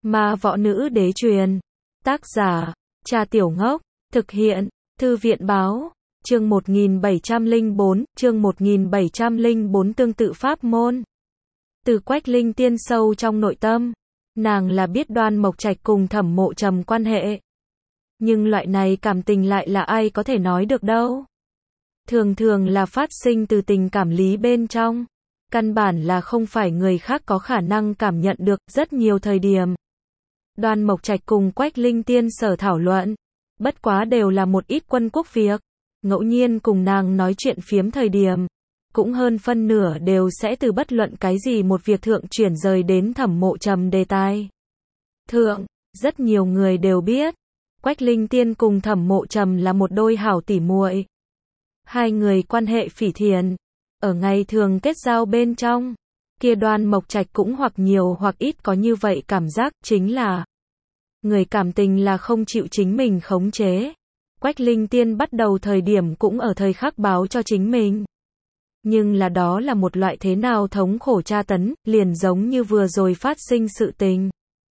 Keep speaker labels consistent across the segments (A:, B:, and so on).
A: Ma võ nữ đế truyền. Tác giả, Trà Tiểu Ngốc. Thực hiện, Thư viện báo. Chương 1704, chương 1704 tương tự pháp môn. Từ Quách Linh Tiên sâu trong nội tâm, nàng là biết Đoan Mộc Trạch cùng Thẩm Mộ Trầm quan hệ. Nhưng loại này cảm tình lại là ai có thể nói được đâu. Thường thường là phát sinh từ tình cảm lý bên trong. Căn bản là không phải người khác có khả năng cảm nhận được. Rất nhiều thời điểm, Đoan Mộc Trạch cùng Quách Linh Tiên sở thảo luận, bất quá đều là một ít quân quốc việc. Ngẫu nhiên cùng nàng nói chuyện phiếm thời điểm, cũng hơn phân nửa đều sẽ từ bất luận cái gì một việc thượng chuyển rời đến Thẩm Mộ Trầm đề tài thượng. Rất nhiều người đều biết, Quách Linh Tiên cùng Thẩm Mộ Trầm là một đôi hảo tỉ muội. Hai người quan hệ phỉ thiện, ở ngày thường kết giao bên trong, kia Đoan Mộc Trạch cũng hoặc nhiều hoặc ít có như vậy cảm giác, chính là người cảm tình là không chịu chính mình khống chế. Quách Linh Tiên bắt đầu thời điểm cũng ở thời khắc báo cho chính mình. Nhưng là đó là một loại thế nào thống khổ tra tấn, liền giống như vừa rồi phát sinh sự tình.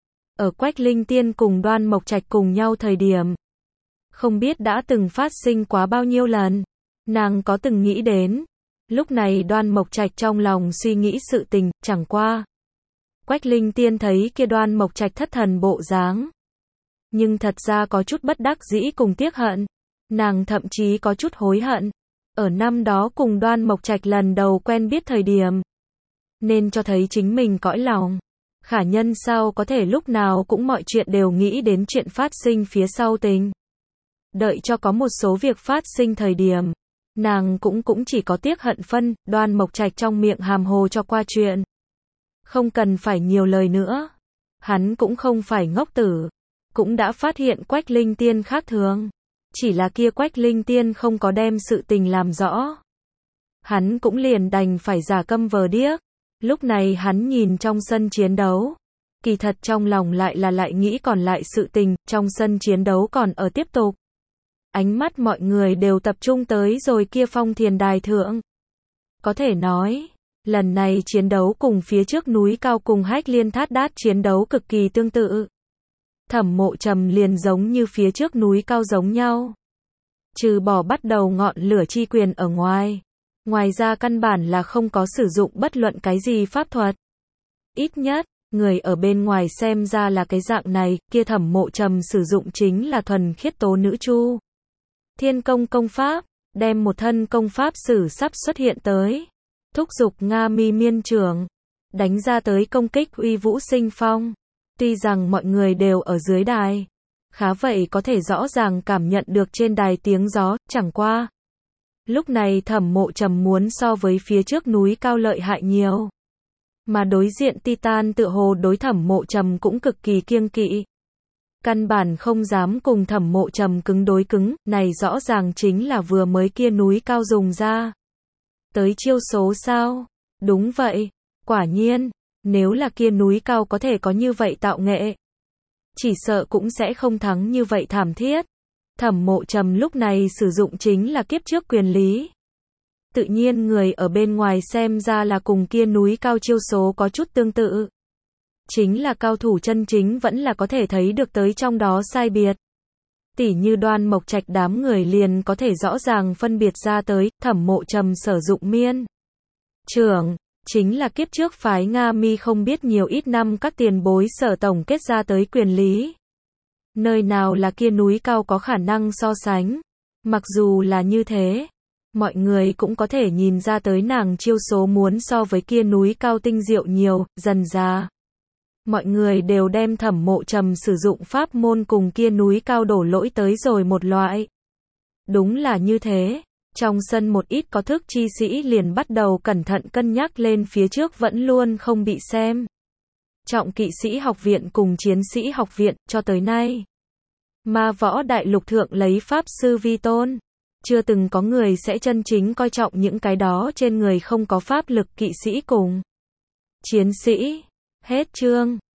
A: Ở Quách Linh Tiên cùng Đoan Mộc Trạch cùng nhau thời điểm, không biết đã từng phát sinh quá bao nhiêu lần. Nàng có từng nghĩ đến, lúc này Đoan Mộc Trạch trong lòng suy nghĩ sự tình, chẳng qua Quách Linh Tiên thấy kia Đoan Mộc Trạch thất thần bộ dáng, nhưng thật ra có chút bất đắc dĩ cùng tiếc hận. Nàng thậm chí có chút hối hận, ở năm đó cùng Đoan Mộc Trạch lần đầu quen biết thời điểm, nên cho thấy chính mình cõi lòng. Khả nhân sao có thể lúc nào cũng mọi chuyện đều nghĩ đến chuyện phát sinh phía sau tình. Đợi cho có một số việc phát sinh thời điểm, nàng cũng chỉ có tiếc hận phân. Đoan Mộc Trạch trong miệng hàm hồ cho qua chuyện, không cần phải nhiều lời nữa. Hắn cũng không phải ngốc tử, cũng đã phát hiện Quách Linh Tiên khác thường. Chỉ là kia Quách Linh Tiên không có đem sự tình làm rõ, hắn cũng liền đành phải giả câm vờ điếc. Lúc này hắn nhìn trong sân chiến đấu, kỳ thật trong lòng lại nghĩ còn lại sự tình. Trong sân chiến đấu còn ở tiếp tục, ánh mắt mọi người đều tập trung tới rồi kia Phong Thiền Đài thượng. Có thể nói, lần này chiến đấu cùng phía trước núi cao cùng Hách Liên Thát Đát chiến đấu cực kỳ tương tự. Thẩm Mộ Trầm liền giống như phía trước núi cao giống nhau, trừ bỏ bắt đầu ngọn lửa chi quyền ở ngoài ra căn bản là không có sử dụng bất luận cái gì pháp thuật. Ít nhất, người ở bên ngoài xem ra là cái dạng này. Kia Thẩm Mộ Trầm sử dụng chính là thuần khiết Tố Nữ Chu Thiên Công công pháp, đem một thân công pháp sử sắp xuất hiện tới, thúc dục Nga Mi Miên Trưởng, đánh ra tới công kích uy vũ sinh phong. Tuy rằng mọi người đều ở dưới đài, khá vậy có thể rõ ràng cảm nhận được trên đài tiếng gió. Chẳng qua, lúc này Thẩm Mộ Trầm muốn so với phía trước núi cao lợi hại nhiều, mà đối diện Titan tựa hồ đối Thẩm Mộ Trầm cũng cực kỳ kiêng kỵ, căn bản không dám cùng Thẩm Mộ Trầm cứng đối cứng. Này rõ ràng chính là vừa mới kia núi cao dùng ra tới chiêu số sao? Đúng vậy, quả nhiên, nếu là kia núi cao có thể có như vậy tạo nghệ, chỉ sợ cũng sẽ không thắng như vậy thảm thiết. Thẩm Mộ Trầm lúc này sử dụng chính là kiếp trước quyền lý. Tự nhiên người ở bên ngoài xem ra là cùng kia núi cao chiêu số có chút tương tự. Chính là cao thủ chân chính vẫn là có thể thấy được tới trong đó sai biệt. Tỉ như Đoan Mộc Trạch đám người liền có thể rõ ràng phân biệt ra tới, Thẩm Mộ Trầm sử dụng miên trưởng, chính là kiếp trước phái Nga Mi không biết nhiều ít năm các tiền bối sở tổng kết ra tới quyền lý. Nơi nào là kia núi cao có khả năng so sánh. Mặc dù là như thế, mọi người cũng có thể nhìn ra tới nàng chiêu số muốn so với kia núi cao tinh diệu nhiều. Dần ra, mọi người đều đem Thẩm Mộ Trầm sử dụng pháp môn cùng kia núi cao đổ lỗi tới rồi một loại. Đúng là như thế. Trong sân một ít có thức chi sĩ liền bắt đầu cẩn thận cân nhắc lên phía trước vẫn luôn không bị xem trọng kỵ sĩ học viện cùng chiến sĩ học viện. Cho tới nay, Ma Võ Đại Lục thượng lấy pháp sư vi tôn, chưa từng có người sẽ chân chính coi trọng những cái đó trên người không có pháp lực kỵ sĩ cùng chiến sĩ. Hết chương.